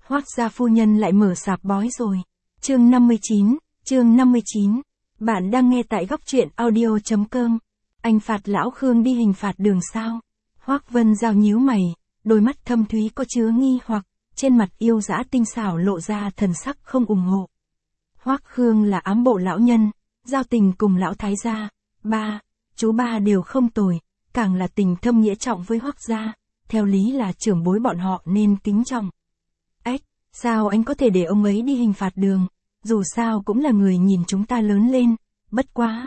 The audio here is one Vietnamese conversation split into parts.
Hoác gia phu nhân lại mở sạp bói rồi. Chương 59. Bạn đang nghe tại góc truyện audio.com. Anh phạt lão Khương đi hình phạt đường sao? Hoác Vân Giao nhíu mày, đôi mắt thâm thúy có chứa nghi hoặc, trên mặt yêu dã tinh xảo lộ ra thần sắc không ủng hộ. Hoác Khương là ám bộ lão nhân, giao tình cùng lão thái gia, chú ba đều không tồi, càng là tình thâm nghĩa trọng với Hoác gia, theo lý là trưởng bối bọn họ nên kính trọng. Sao anh có thể để ông ấy đi hình phạt đường, dù sao cũng là người nhìn chúng ta lớn lên, bất quá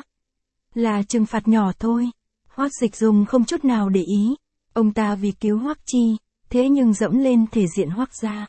là trừng phạt nhỏ thôi. Hoác Dịch Dung không chút nào để ý, ông ta vì cứu Hoác Chi, thế nhưng dẫm lên thể diện Hoác gia.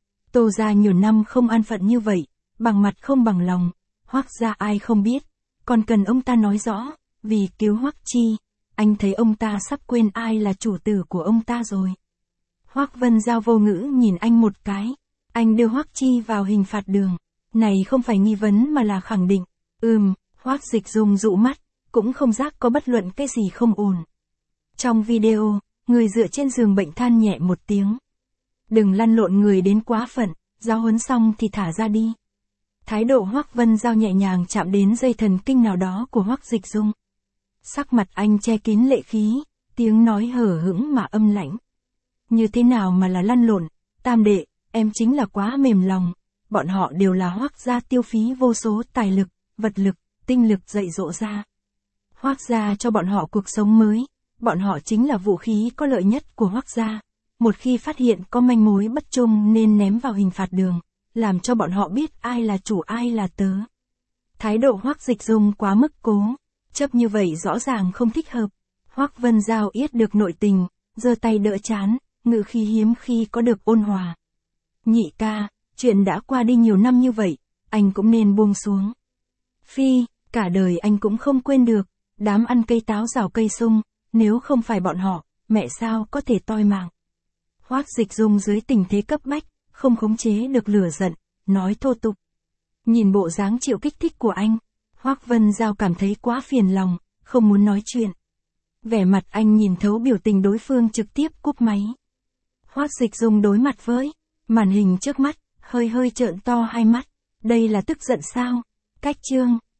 Tô gia nhiều năm không an phận như vậy, bằng mặt không bằng lòng, Hoác gia ai không biết, còn cần ông ta nói rõ, vì cứu Hoác Chi, anh thấy ông ta sắp quên ai là chủ tử của ông ta rồi. Hoác Vân Giao vô ngữ nhìn anh một cái, anh đưa Hoác Chi vào hình phạt đường, này không phải nghi vấn mà là khẳng định. Hoác Dịch Dung dụ mắt, cũng không giác có bất luận cái gì không ổn. Trong video, người dựa trên giường bệnh than nhẹ một tiếng. Đừng lăn lộn người đến quá phận, giáo huấn xong thì thả ra đi. Thái độ Hoác Vân Giao nhẹ nhàng chạm đến dây thần kinh nào đó của Hoác Dịch Dung. Sắc mặt anh che kín lệ khí, tiếng nói hở hững mà âm lãnh. Như thế nào mà là lăn lộn, tam đệ, em chính là quá mềm lòng. Bọn họ đều là Hoác gia tiêu phí vô số tài lực, vật lực, tinh lực dạy dỗ ra. Hoác gia cho bọn họ cuộc sống mới, bọn họ chính là vũ khí có lợi nhất của Hoác gia. Một khi phát hiện có manh mối bất trung nên ném vào hình phạt đường, làm cho bọn họ biết ai là chủ ai là tớ. Thái độ Hoác Dịch Dung quá mức cố, chấp như vậy rõ ràng không thích hợp. Hoác Vân Giao yết được nội tình, giơ tay đỡ trán, ngữ khí hiếm khi có được ôn hòa. Nhị ca, chuyện đã qua đi nhiều năm như vậy, anh cũng nên buông xuống. Phi, cả đời anh cũng không quên được, đám ăn cây táo rào cây sung, nếu không phải bọn họ, mẹ sao có thể toi mạng. Hoác Dịch Dung dưới tình thế cấp bách, không khống chế được lửa giận, nói thô tục. Nhìn bộ dáng chịu kích thích của anh, Hoác Vân Giao cảm thấy quá phiền lòng, không muốn nói chuyện. Vẻ mặt anh nhìn thấu biểu tình đối phương trực tiếp cúp máy. Hoác Dịch Dung đối mặt với màn hình trước mắt, hơi trợn to hai mắt. Đây là tức giận sao? Cách chương